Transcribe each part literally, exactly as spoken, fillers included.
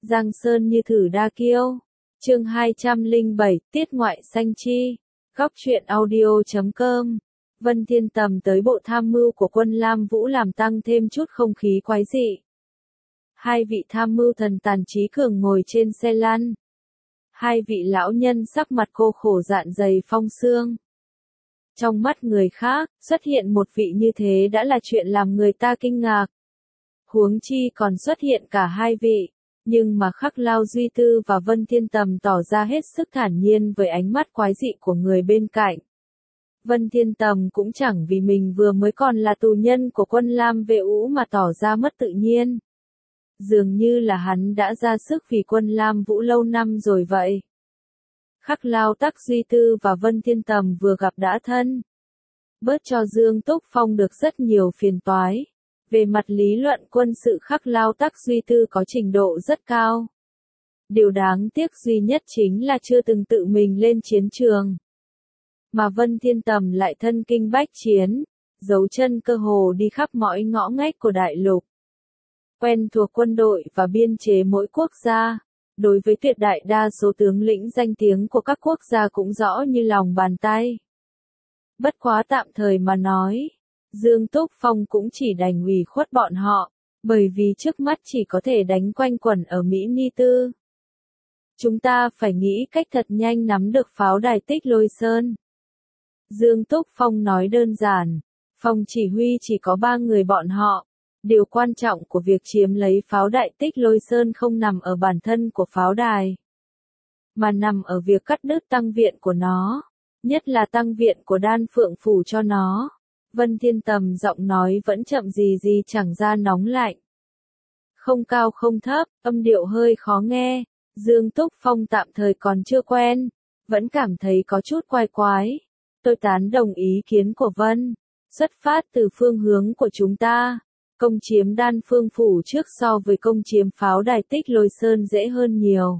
Giang sơn như thử đa kiêu. Chương hai trăm lẻ bảy, tiết ngoại sanh chi. Góc truyện audio chấm com. Vân Thiên Tầm tới bộ tham mưu của quân Lam Vũ làm tăng thêm chút không khí quái dị. Hai vị tham mưu thần tàn trí cường ngồi trên xe lăn. Hai vị lão nhân sắc mặt cô khổ dạn dày phong xương. Trong mắt người khác, xuất hiện một vị như thế đã là chuyện làm người ta kinh ngạc. Huống chi còn xuất hiện cả hai vị, nhưng mà Khắc Lao Duy Tư và Vân Thiên Tầm tỏ ra hết sức thản nhiên với ánh mắt quái dị của người bên cạnh. Vân Thiên Tầm cũng chẳng vì mình vừa mới còn là tù nhân của quân Lam Vệ Ũ mà tỏ ra mất tự nhiên. Dường như là hắn đã ra sức vì quân Lam Vũ lâu năm rồi vậy. Khắc Lao Tắc Duy Tư và Vân Thiên Tầm vừa gặp đã thân. Bớt cho Dương Túc Phong được rất nhiều phiền toái. Về mặt lý luận quân sự Khắc Lao Tắc Duy Tư có trình độ rất cao. Điều đáng tiếc duy nhất chính là chưa từng tự mình lên chiến trường. Mà Vân Thiên Tầm lại thân kinh bách chiến, giấu chân cơ hồ đi khắp mọi ngõ ngách của đại lục. Quen thuộc quân đội và biên chế mỗi quốc gia, đối với tuyệt đại đa số tướng lĩnh danh tiếng của các quốc gia cũng rõ như lòng bàn tay. Bất quá tạm thời mà nói, Dương Túc Phong cũng chỉ đành ủy khuất bọn họ, bởi vì trước mắt chỉ có thể đánh quanh quẩn ở Mỹ Ni Tư. Chúng ta phải nghĩ cách thật nhanh nắm được pháo đài Tích Lôi Sơn. Dương Túc Phong nói đơn giản, phòng chỉ huy chỉ có ba người bọn họ. Điều quan trọng của việc chiếm lấy pháo đài Tích Lôi Sơn không nằm ở bản thân của pháo đài, mà nằm ở việc cắt đứt tăng viện của nó, nhất là tăng viện của Đan Phượng Phủ cho nó. Vân Thiên Tầm giọng nói vẫn chậm gì gì chẳng ra nóng lạnh. Không cao không thấp, âm điệu hơi khó nghe, Dương Túc Phong tạm thời còn chưa quen, vẫn cảm thấy có chút quái quái. Tôi tán đồng ý kiến của Vân, xuất phát từ phương hướng của chúng ta. Công chiếm Đan Phương Phủ trước so với công chiếm pháo đài Tích Lôi Sơn dễ hơn nhiều.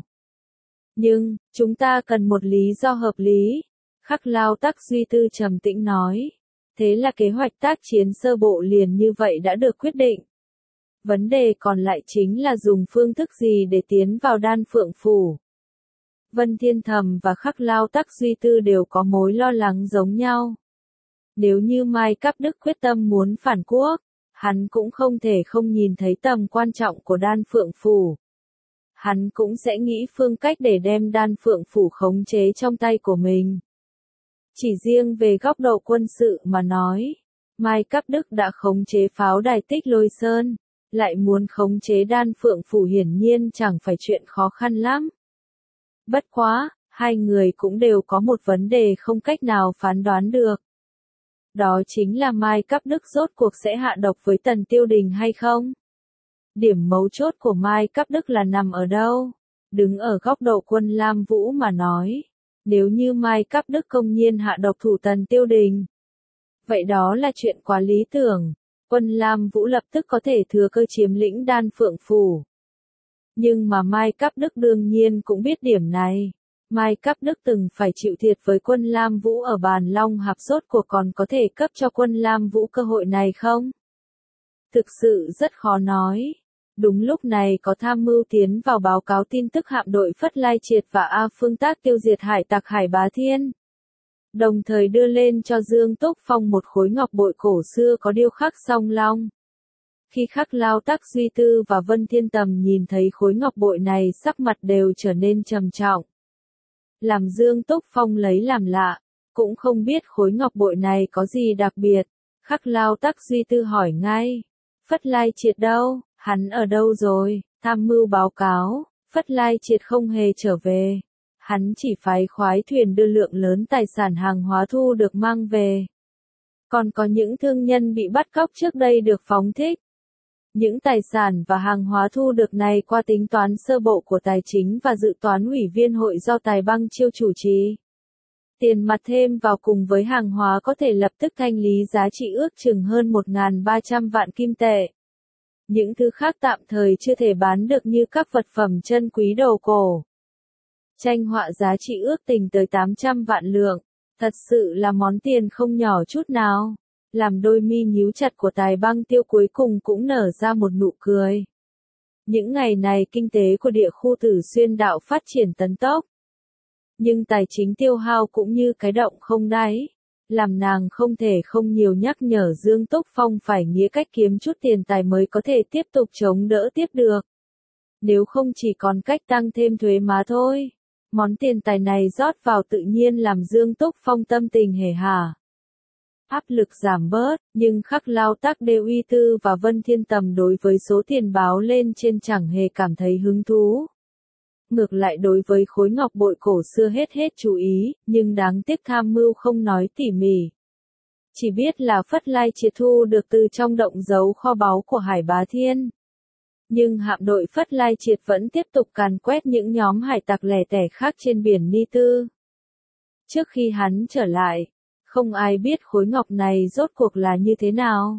Nhưng, chúng ta cần một lý do hợp lý. Khắc Lao Tắc Duy Tư trầm tĩnh nói. Thế là kế hoạch tác chiến sơ bộ liền như vậy đã được quyết định. Vấn đề còn lại chính là dùng phương thức gì để tiến vào Đan Phượng Phủ. Vân Thiên Tầm và Khắc Lao Tắc Duy Tư đều có mối lo lắng giống nhau. Nếu như Mai Cáp Đức quyết tâm muốn phản quốc, hắn cũng không thể không nhìn thấy tầm quan trọng của Đan Phượng Phủ. Hắn cũng sẽ nghĩ phương cách để đem Đan Phượng Phủ khống chế trong tay của mình. Chỉ riêng về góc độ quân sự mà nói, Mai Cáp Đức đã khống chế pháo đài Tích Lôi Sơn, lại muốn khống chế Đan Phượng Phủ hiển nhiên chẳng phải chuyện khó khăn lắm. Bất quá, hai người cũng đều có một vấn đề không cách nào phán đoán được. Đó chính là Mai Cáp Đức rốt cuộc sẽ hạ độc với Tần Tiêu Đình hay không? Điểm mấu chốt của Mai Cáp Đức là nằm ở đâu? Đứng ở góc độ quân Lam Vũ mà nói, nếu như Mai Cáp Đức công nhiên hạ độc thủ Tần Tiêu Đình, vậy đó là chuyện quá lý tưởng. Quân Lam Vũ lập tức có thể thừa cơ chiếm lĩnh Đan Phượng Phủ. Nhưng mà Mai Cáp Đức đương nhiên cũng biết điểm này. Mai Cáp Đức từng phải chịu thiệt với quân Lam Vũ ở Bàn Long Hạp, rốt cuộc còn có thể cấp cho quân Lam Vũ cơ hội này không? Thực sự rất khó nói. Đúng lúc này có tham mưu tiến vào báo cáo tin tức hạm đội Phất Lai Triệt và A Phương Tác tiêu diệt hải tặc Hải Bá Thiên. Đồng thời đưa lên cho Dương Túc Phong một khối ngọc bội cổ xưa có điêu khắc song long. Khi Khắc Lao Tắc Duy Tư và Vân Thiên Tầm nhìn thấy khối ngọc bội này, sắc mặt đều trở nên trầm trọng. Làm Dương Túc Phong lấy làm lạ, cũng không biết khối ngọc bội này có gì đặc biệt. Khắc Lao Tắc Duy Tư hỏi ngay, Phất Lai Triệt đâu, hắn ở đâu rồi? Tham mưu báo cáo, Phất Lai Triệt không hề trở về. Hắn chỉ phái khoái thuyền đưa lượng lớn tài sản hàng hóa thu được mang về. Còn có những thương nhân bị bắt cóc trước đây được phóng thích. Những tài sản và hàng hóa thu được này qua tính toán sơ bộ của Tài chính và Dự toán Ủy viên hội do Tài Băng Chiêu chủ trì. Tiền mặt thêm vào cùng với hàng hóa có thể lập tức thanh lý giá trị ước chừng hơn một nghìn ba trăm vạn kim tệ. Những thứ khác tạm thời chưa thể bán được như các vật phẩm chân quý đồ cổ. Tranh họa giá trị ước tình tới tám trăm vạn lượng, thật sự là món tiền không nhỏ chút nào. Làm đôi mi nhíu chặt của Tài Băng Tiêu cuối cùng cũng nở ra một nụ cười. Những ngày này kinh tế của địa khu Tử Xuyên đạo phát triển tấn tốc. Nhưng tài chính tiêu hao cũng như cái động không đáy, làm nàng không thể không nhiều nhắc nhở Dương Túc Phong phải nghĩa cách kiếm chút tiền tài mới có thể tiếp tục chống đỡ tiếp được. Nếu không chỉ còn cách tăng thêm thuế má thôi. Món tiền tài này rót vào tự nhiên làm Dương Túc Phong tâm tình hề hà. Áp lực giảm bớt, nhưng Khắc Lao Tác Đê Uy Tư và Vân Thiên Tầm đối với số tiền báo lên trên chẳng hề cảm thấy hứng thú. Ngược lại đối với khối ngọc bội cổ xưa hết hết chú ý, nhưng đáng tiếc tham mưu không nói tỉ mỉ. Chỉ biết là Phất Lai Triệt thu được từ trong động giấu kho báu của Hải Bá Thiên. Nhưng hạm đội Phất Lai Triệt vẫn tiếp tục càn quét những nhóm hải tặc lẻ tẻ khác trên biển Ni Tư. Trước khi hắn trở lại, không ai biết khối ngọc này rốt cuộc là như thế nào.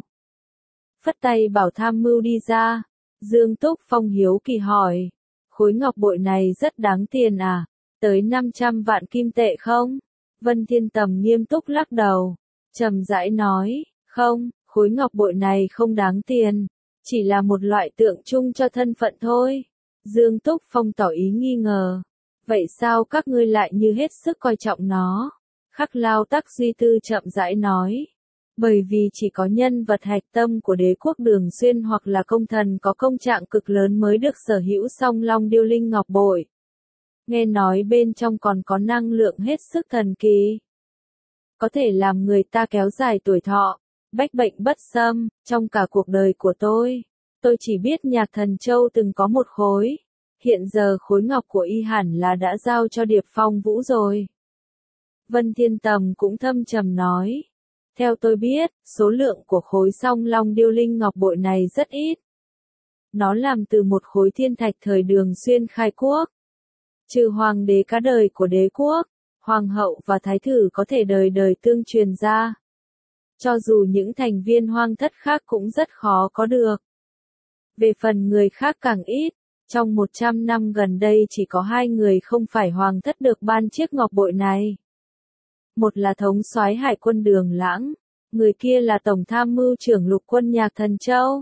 Phất tay bảo tham mưu đi ra, Dương Túc Phong hiếu kỳ hỏi, khối ngọc bội này rất đáng tiền à, tới năm trăm vạn kim tệ không? Vân Thiên Tầm nghiêm túc lắc đầu, trầm rãi nói, không, khối ngọc bội này không đáng tiền, chỉ là một loại tượng trưng cho thân phận thôi. Dương Túc Phong tỏ ý nghi ngờ, vậy sao các ngươi lại như hết sức coi trọng nó? Khắc Lao Tác Duy Tư chậm rãi nói, bởi vì chỉ có nhân vật hạch tâm của đế quốc Đường Xuyên hoặc là công thần có công trạng cực lớn mới được sở hữu Song Long Điêu Linh Ngọc Bội. Nghe nói bên trong còn có năng lượng hết sức thần kỳ. Có thể làm người ta kéo dài tuổi thọ, bách bệnh bất xâm. Trong cả cuộc đời của tôi, tôi chỉ biết Nhạc Thần Châu từng có một khối. Hiện giờ khối ngọc của y hẳn là đã giao cho Điệp Phong Vũ rồi. Vân Thiên Tầm cũng thâm trầm nói. Theo tôi biết, số lượng của khối Song Long Điêu Linh Ngọc Bội này rất ít. Nó làm từ một khối thiên thạch thời Đường Xuyên khai quốc. Trừ hoàng đế cả đời của đế quốc, hoàng hậu và thái tử có thể đời đời tương truyền ra. Cho dù những thành viên hoang thất khác cũng rất khó có được. Về phần người khác càng ít, trong một trăm năm gần đây chỉ có hai người không phải hoàng thất được ban chiếc ngọc bội này. Một là thống soái hải quân Đường Lãng, người kia là tổng tham mưu trưởng lục quân Nhạc Thần Châu.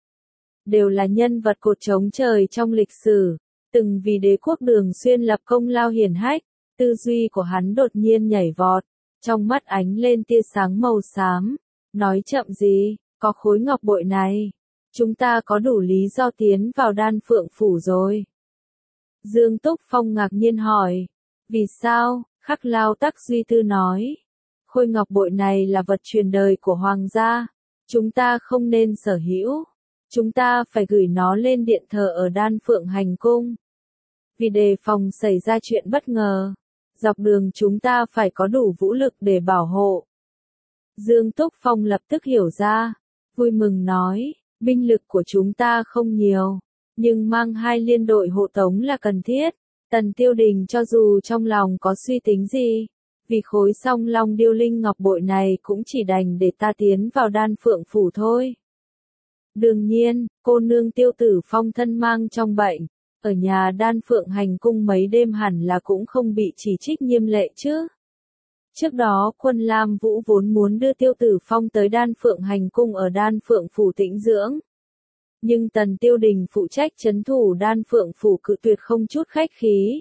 Đều là nhân vật cột trống trời trong lịch sử, từng vì đế quốc Đường Xuyên lập công lao hiển hách. Tư duy của hắn đột nhiên nhảy vọt, trong mắt ánh lên tia sáng màu xám, nói chậm gì, có khối ngọc bội này, chúng ta có đủ lý do tiến vào Đan Phượng Phủ rồi. Dương Túc Phong ngạc nhiên hỏi, vì sao? Khắc Lao Tác Duy Tư nói, khối ngọc bội này là vật truyền đời của hoàng gia, chúng ta không nên sở hữu, chúng ta phải gửi nó lên điện thờ ở Đan Phượng Hành Cung. Vì đề phòng xảy ra chuyện bất ngờ, dọc đường chúng ta phải có đủ vũ lực để bảo hộ. Dương Túc Phong lập tức hiểu ra, vui mừng nói, binh lực của chúng ta không nhiều, nhưng mang hai liên đội hộ tống là cần thiết. Tần Tiêu Đình cho dù trong lòng có suy tính gì, vì khối Song Long Điêu Linh Ngọc Bội này cũng chỉ đành để ta tiến vào Đan Phượng Phủ thôi. Đương nhiên, cô nương Tiêu Tử Phong thân mang trong bệnh, ở nhà Đan Phượng Hành Cung mấy đêm hẳn là cũng không bị chỉ trích nghiêm lệ chứ. Trước đó Quân Lam Vũ vốn muốn đưa Tiêu Tử Phong tới Đan Phượng Hành Cung ở Đan Phượng Phủ tĩnh dưỡng. Nhưng Tần Tiêu Đình phụ trách trấn thủ Đan Phượng Phủ cự tuyệt không chút khách khí.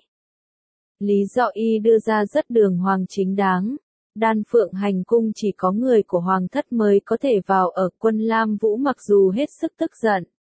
Lý do y đưa ra rất đường hoàng chính đáng. Đan Phượng Hành Cung chỉ có người của hoàng thất mới có thể vào ở. Quân Lam Vũ mặc dù hết sức tức giận,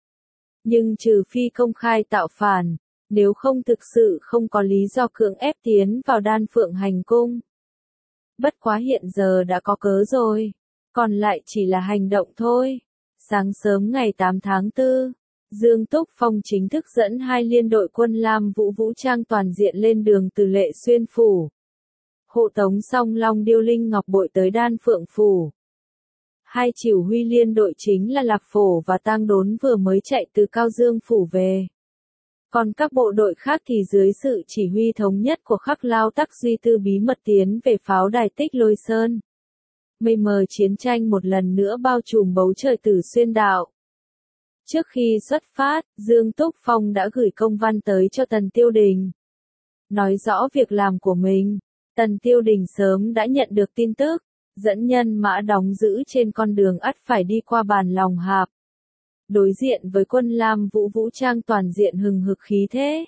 nhưng trừ phi công khai tạo phản, nếu không thực sự không có lý do cưỡng ép tiến vào Đan Phượng Hành Cung. Bất quá hiện giờ đã có cớ rồi, còn lại chỉ là hành động thôi. Sáng sớm ngày tám tháng tư, Dương Túc Phong chính thức dẫn hai liên đội Quân Lam Vũ vũ trang toàn diện lên đường từ Lệ Xuyên Phủ. Hộ tống Song Long Điêu Linh Ngọc Bội tới Đan Phượng Phủ. Hai chỉ huy liên đội chính là Lạc Phổ và Tang Đốn vừa mới chạy từ Cao Dương Phủ về. Còn các bộ đội khác thì dưới sự chỉ huy thống nhất của Khắc Lao Tác Duy Tư bí mật tiến về pháo đài Tích Lôi Sơn. Mây mờ chiến tranh một lần nữa bao trùm bầu trời Tử Xuyên đạo. Trước khi xuất phát, Dương Túc Phong đã gửi công văn tới cho Tần Tiêu Đình. Nói rõ việc làm của mình, Tần Tiêu Đình sớm đã nhận được tin tức, dẫn nhân mã đóng giữ trên con đường ắt phải đi qua Bàn Lòng Hạp. đối diện với quân Lam Vũ vũ trang toàn diện hừng hực khí thế.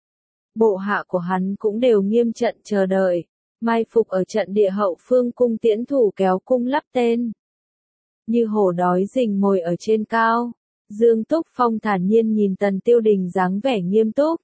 Bộ hạ của hắn cũng đều nghiêm trận chờ đợi, mai phục ở trận địa hậu phương cung tiễn thủ kéo cung lắp tên. Như hổ đói rình mồi ở trên cao, Dương Túc Phong thản nhiên nhìn Tần Tiêu Đình dáng vẻ nghiêm túc.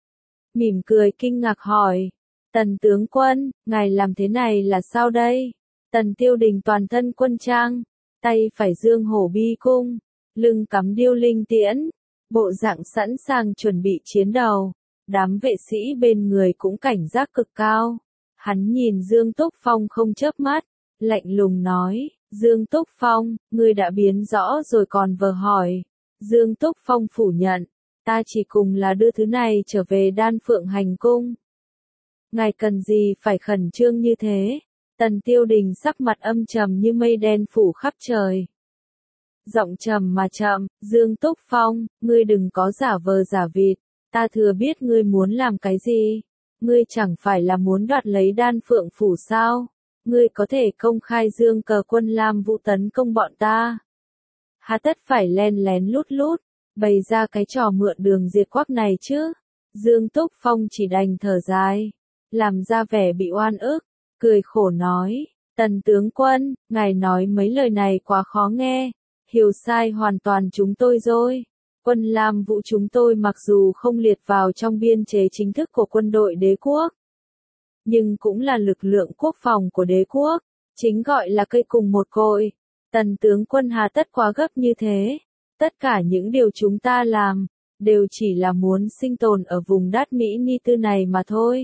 Mỉm cười kinh ngạc hỏi, Tần tướng quân, ngài làm thế này là sao đây? Tần Tiêu Đình toàn thân quân trang, tay phải dương hổ bi cung, lưng cắm điêu linh tiễn, bộ dạng sẵn sàng chuẩn bị chiến đấu. Đám vệ sĩ bên người cũng cảnh giác cực cao. Hắn nhìn Dương Túc Phong không chớp mắt, lạnh lùng nói, Dương Túc Phong, ngươi đã biến rõ rồi còn vờ hỏi. Dương Túc Phong phủ nhận, ta chỉ cùng là đưa thứ này trở về Đan Phượng Hành Cung. Ngài cần gì phải khẩn trương như thế? Tần Tiêu Đình sắc mặt âm trầm như mây đen phủ khắp trời. Giọng trầm mà chậm, Dương Túc Phong, ngươi đừng có giả vờ giả vịt, ta thừa biết ngươi muốn làm cái gì. Ngươi chẳng phải là muốn đoạt lấy Đan Phượng Phủ sao? Ngươi có thể công khai dương cờ quân Lam Vũ tấn công bọn ta. Hà tất phải len lén lút lút, bày ra cái trò mượn đường diệt quắc này chứ. Dương Túc Phong chỉ đành thở dài, làm ra vẻ bị oan ức, cười khổ nói, Tần tướng quân, ngài nói mấy lời này quá khó nghe, hiểu sai hoàn toàn chúng tôi rồi. Quân Lam Vũ chúng tôi mặc dù không liệt vào trong biên chế chính thức của quân đội đế quốc, nhưng cũng là lực lượng quốc phòng của đế quốc, chính gọi là cây cùng một cội. Tần tướng quân hà tất quá gấp như thế, tất cả những điều chúng ta làm, đều chỉ là muốn sinh tồn ở vùng đất Mỹ Ni Tư này mà thôi.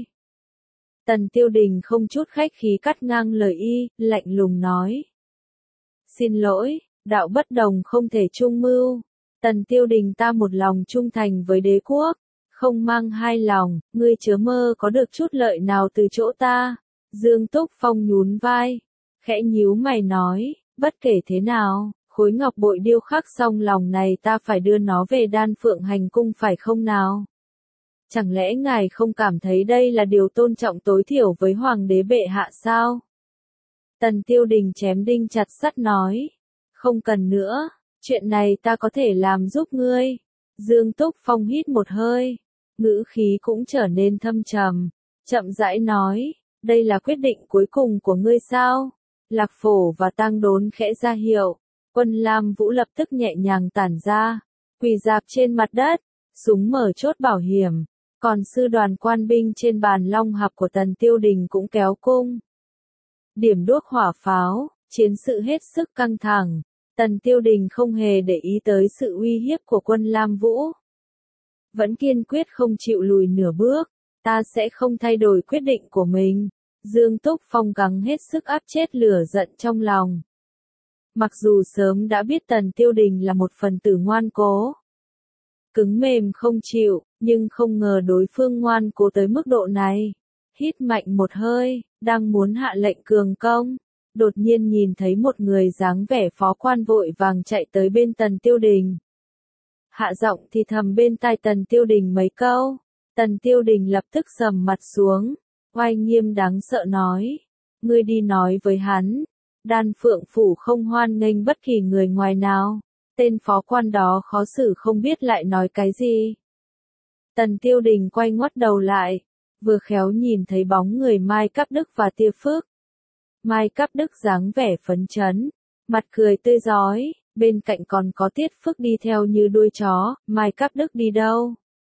Tần Tiêu Đình không chút khách khí cắt ngang lời y, lạnh lùng nói. Xin lỗi, đạo bất đồng không thể chung mưu. Tần Tiêu Đình ta một lòng trung thành với đế quốc, không mang hai lòng, ngươi chớ mơ có được chút lợi nào từ chỗ ta. Dương Túc Phong nhún vai, khẽ nhíu mày nói, bất kể thế nào, khối ngọc bội điêu khắc xong lòng này ta phải đưa nó về Đan Phượng Hành Cung phải không nào? Chẳng lẽ ngài không cảm thấy đây là điều tôn trọng tối thiểu với Hoàng đế bệ hạ sao? Tần Tiêu Đình chém đinh chặt sắt nói, không cần nữa, chuyện này ta có thể làm giúp ngươi. Dương Túc Phong hít một hơi, ngữ khí cũng trở nên thâm trầm, chậm rãi nói, đây là quyết định cuối cùng của ngươi sao? Lạc Phổ và Tang Đốn khẽ ra hiệu, quân Lam Vũ lập tức nhẹ nhàng tản ra, quỳ rạp trên mặt đất, súng mở chốt bảo hiểm, còn sư đoàn quan binh trên bàn long hạp của Tần Tiêu Đình cũng kéo cung. Điểm đuốc hỏa pháo, chiến sự hết sức căng thẳng, Tần Tiêu Đình không hề để ý tới sự uy hiếp của quân Lam Vũ. Vẫn kiên quyết không chịu lùi nửa bước, ta sẽ không thay đổi quyết định của mình. Dương Túc Phong gắng hết sức áp chết lửa giận trong lòng. Mặc dù sớm đã biết Tần Tiêu Đình là một phần tử ngoan cố, cứng mềm không chịu, nhưng không ngờ đối phương ngoan cố tới mức độ này. Hít mạnh một hơi, đang muốn hạ lệnh cường công, đột nhiên nhìn thấy một người dáng vẻ phó quan vội vàng chạy tới bên Tần Tiêu Đình. Hạ giọng thì thầm bên tai Tần Tiêu Đình mấy câu, Tần Tiêu Đình lập tức sầm mặt xuống, oai nghiêm đáng sợ nói, ngươi đi nói với hắn, Đan Phượng Phủ không hoan nghênh bất kỳ người ngoài nào. Tên phó quan đó khó xử không biết lại nói cái gì. Tần Tiêu Đình quay ngoắt đầu lại, vừa khéo nhìn thấy bóng người Mai Cáp Đức và Tia Phước. Mai Cáp Đức dáng vẻ phấn chấn, mặt cười tươi rói, bên cạnh còn có Tiết Phước đi theo như đuôi chó. Mai Cáp Đức đi đâu?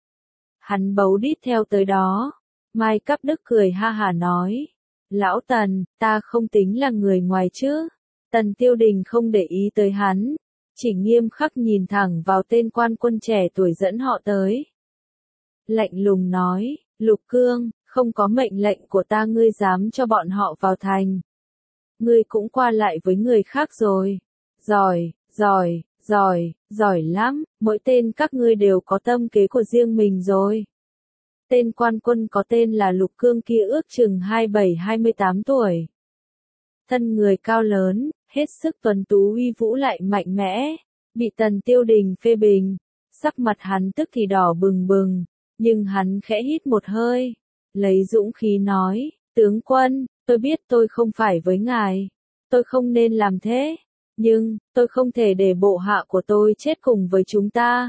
Hắn bấu đít theo tới đó. Mai Cáp Đức cười ha hả nói, lão Tần, ta không tính là người ngoài chứ. Tần Tiêu Đình không để ý tới hắn, chỉ nghiêm khắc nhìn thẳng vào tên quan quân trẻ tuổi dẫn họ tới. Lạnh lùng nói, Lục Cương, không có mệnh lệnh của ta ngươi dám cho bọn họ vào thành. Ngươi cũng qua lại với người khác rồi. Giỏi, giỏi, giỏi, giỏi lắm, mỗi tên các ngươi đều có tâm kế của riêng mình rồi. Tên quan quân có tên là Lục Cương kia ước chừng hai mươi bảy hai mươi tám tuổi. Thân người cao lớn, hết sức tuấn tú uy vũ lại mạnh mẽ, bị Tần Tiêu Đình phê bình, sắc mặt hắn tức thì đỏ bừng bừng, nhưng hắn khẽ hít một hơi, lấy dũng khí nói, tướng quân, tôi biết tôi không phải với ngài, tôi không nên làm thế, Nhưng, tôi không thể để bộ hạ của tôi chết cùng với chúng ta.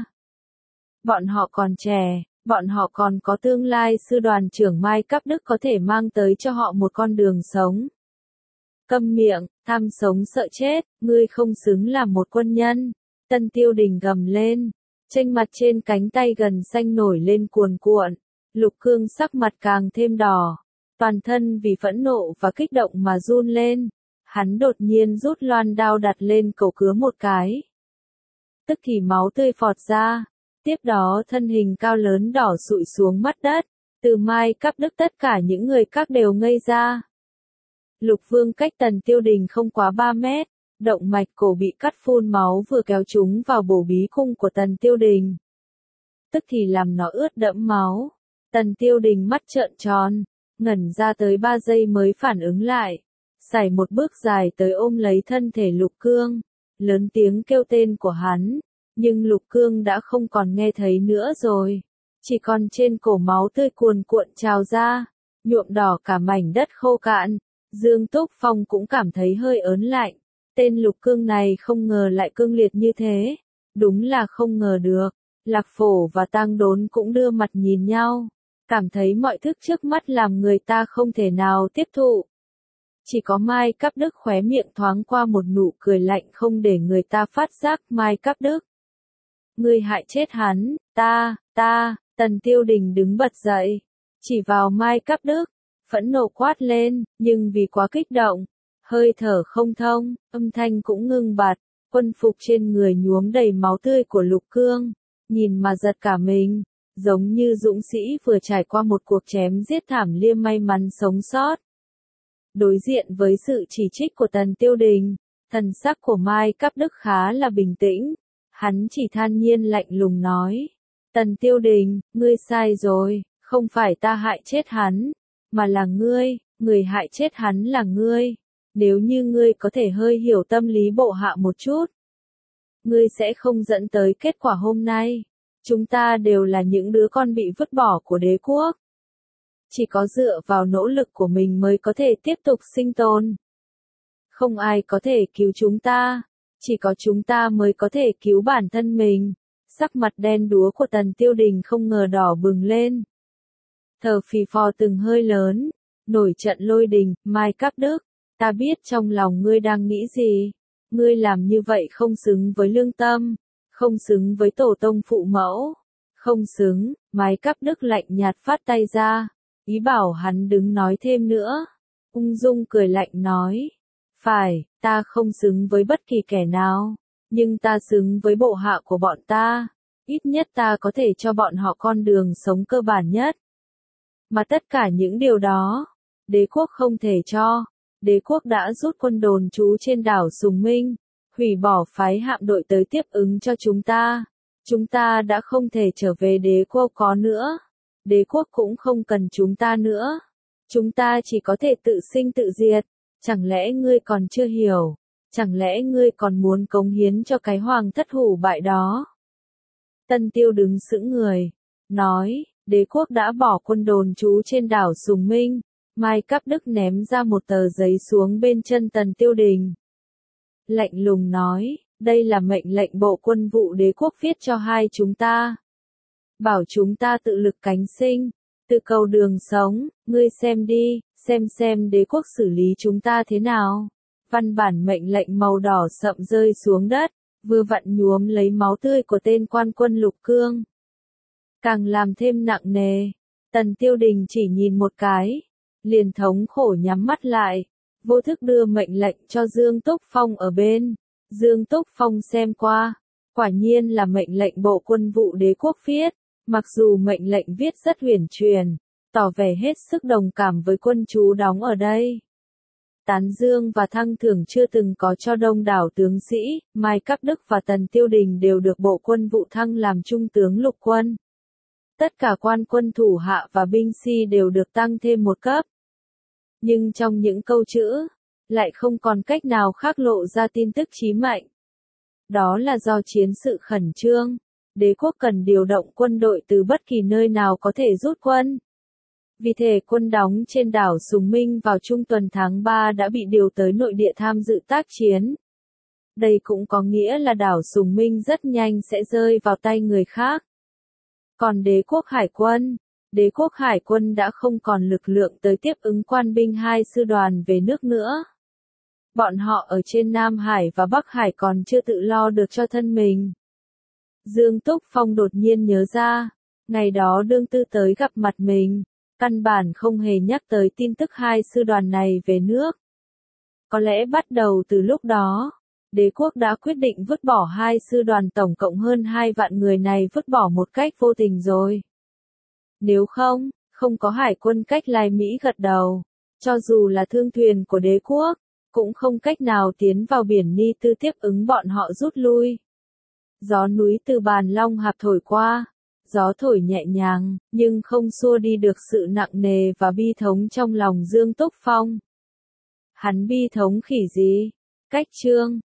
Bọn họ còn trẻ, bọn họ còn có tương lai. Sư đoàn trưởng Mai Cáp Đức có thể mang tới cho họ một con đường sống. Câm miệng, tham sống sợ chết, ngươi không xứng làm một quân nhân. Tân Tiêu Đình gầm lên, chênh mặt trên cánh tay gần xanh nổi lên cuồn cuộn. Lục Cương sắc mặt càng thêm đỏ, toàn thân vì phẫn nộ và kích động mà run lên. Hắn đột nhiên rút loan đao đặt lên cổ cứa một cái. Tức thì máu tươi phọt ra, tiếp đó thân hình cao lớn đỏ sụi xuống mắt đất. Từ Mai Cáp Đức tất cả những người khác đều ngây ra. Lục Vương cách Tần Tiêu Đình không quá ba mét, động mạch cổ bị cắt phun máu vừa kéo chúng vào bổ bí cung của Tần Tiêu Đình. Tức thì làm nó ướt đẫm máu. Tần Tiêu Đình mắt trợn tròn, ngẩn ra tới ba giây mới phản ứng lại. Sải một bước dài tới ôm lấy thân thể Lục Cương, lớn tiếng kêu tên của hắn, nhưng Lục Cương đã không còn nghe thấy nữa rồi. Chỉ còn trên cổ máu tươi cuồn cuộn trào ra, nhuộm đỏ cả mảnh đất khô cạn. Dương Túc Phong cũng cảm thấy hơi ớn lạnh. Tên Lục Cương này không ngờ lại cương liệt như thế. Đúng là không ngờ được. Lạc Phổ và Tang Đốn cũng đưa mặt nhìn nhau, cảm thấy mọi thứ trước mắt làm người ta không thể nào tiếp thụ. Chỉ có Mai Cáp Đức khóe miệng thoáng qua một nụ cười lạnh không để người ta phát giác. Mai Cáp Đức, ngươi hại chết hắn. Ta, ta, Tần Tiêu Đình đứng bật dậy, chỉ vào Mai Cáp Đức, phẫn nộ quát lên, nhưng vì quá kích động, hơi thở không thông, âm thanh cũng ngưng bặt. Quân phục trên người nhuốm đầy máu tươi của Lục Cương, nhìn mà giật cả mình, giống như dũng sĩ vừa trải qua một cuộc chém giết thảm liêm may mắn sống sót. Đối diện với sự chỉ trích của Tần Tiêu Đình, thần sắc của Mai Cáp Đức khá là bình tĩnh, hắn chỉ than nhiên lạnh lùng nói, Tần Tiêu Đình, ngươi sai rồi, không phải ta hại chết hắn, mà là ngươi, người hại chết hắn là ngươi. Nếu như ngươi có thể hơi hiểu tâm lý bộ hạ một chút, ngươi sẽ không dẫn tới kết quả hôm nay. Chúng ta đều là những đứa con bị vứt bỏ của đế quốc. Chỉ có dựa vào nỗ lực của mình mới có thể tiếp tục sinh tồn. Không ai có thể cứu chúng ta, chỉ có chúng ta mới có thể cứu bản thân mình. Sắc mặt đen đúa của Tần Tiêu Đình không ngờ đỏ bừng lên. Thở phì phò từng hơi lớn, nổi trận lôi đình. Mai Cáp Đức, ta biết trong lòng ngươi đang nghĩ gì. Ngươi làm như vậy không xứng với lương tâm, không xứng với tổ tông phụ mẫu, không xứng. Mai Cáp Đức lạnh nhạt phát tay ra, ý bảo hắn đừng nói thêm nữa. Ung dung cười lạnh nói, phải, ta không xứng với bất kỳ kẻ nào, nhưng ta xứng với bộ hạ của bọn ta. Ít nhất ta có thể cho bọn họ con đường sống cơ bản nhất. Mà tất cả những điều đó, đế quốc không thể cho. Đế quốc đã rút quân đồn trú trên đảo Sùng Minh, hủy bỏ phái hạm đội tới tiếp ứng cho chúng ta. Chúng ta đã không thể trở về đế quốc có nữa. Đế quốc cũng không cần chúng ta nữa. Chúng ta chỉ có thể tự sinh tự diệt. Chẳng lẽ ngươi còn chưa hiểu? Chẳng lẽ ngươi còn muốn cống hiến cho cái hoàng thất hủ bại đó? Tân Tiêu đứng sững người, nói, đế quốc đã bỏ quân đồn trú trên đảo Sùng Minh. Mai Cáp Đức ném ra một tờ giấy xuống bên chân Tần Tiêu Đình. Lạnh lùng nói, đây là mệnh lệnh bộ quân vụ đế quốc viết cho hai chúng ta. Bảo chúng ta tự lực cánh sinh, tự cầu đường sống, ngươi xem đi, xem xem đế quốc xử lý chúng ta thế nào. Văn bản mệnh lệnh màu đỏ sậm rơi xuống đất, vừa vặn nhuốm lấy máu tươi của tên quan quân Lục Cương. Càng làm thêm nặng nề, Tần Tiêu Đình chỉ nhìn một cái, liền thống khổ nhắm mắt lại, vô thức đưa mệnh lệnh cho Dương Túc Phong ở bên. Dương Túc Phong xem qua, quả nhiên là mệnh lệnh bộ quân vụ đế quốc viết, mặc dù mệnh lệnh viết rất huyền truyền, tỏ vẻ hết sức đồng cảm với quân trú đóng ở đây. Tán dương và thăng thưởng chưa từng có cho đông đảo tướng sĩ. Mai Cáp Đức và Tần Tiêu Đình đều được bộ quân vụ thăng làm trung tướng lục quân. Tất cả quan quân thủ hạ và binh sĩ đều được tăng thêm một cấp. Nhưng trong những câu chữ, lại không còn cách nào khác lộ ra tin tức chí mệnh. Đó là do chiến sự khẩn trương, đế quốc cần điều động quân đội từ bất kỳ nơi nào có thể rút quân. Vì thế quân đóng trên đảo Sùng Minh vào trung tuần tháng ba đã bị điều tới nội địa tham dự tác chiến. Đây cũng có nghĩa là đảo Sùng Minh rất nhanh sẽ rơi vào tay người khác. Còn đế quốc hải quân, đế quốc hải quân đã không còn lực lượng tới tiếp ứng quan binh hai sư đoàn về nước nữa. Bọn họ ở trên Nam Hải và Bắc Hải còn chưa tự lo được cho thân mình. Dương Túc Phong đột nhiên nhớ ra, ngày đó đương tư tới gặp mặt mình, căn bản không hề nhắc tới tin tức hai sư đoàn này về nước. Có lẽ bắt đầu từ lúc đó, đế quốc đã quyết định vứt bỏ hai sư đoàn tổng cộng hơn hai vạn người này vứt bỏ một cách vô tình rồi. Nếu không, không có hải quân cách Lai Mỹ gật đầu, cho dù là thương thuyền của đế quốc, cũng không cách nào tiến vào biển Ni Tư tiếp ứng bọn họ rút lui. Gió núi từ Bàn Long Hạp thổi qua, gió thổi nhẹ nhàng, nhưng không xua đi được sự nặng nề và bi thống trong lòng Dương Túc Phong. Hắn bi thống khỉ gì? Cách chương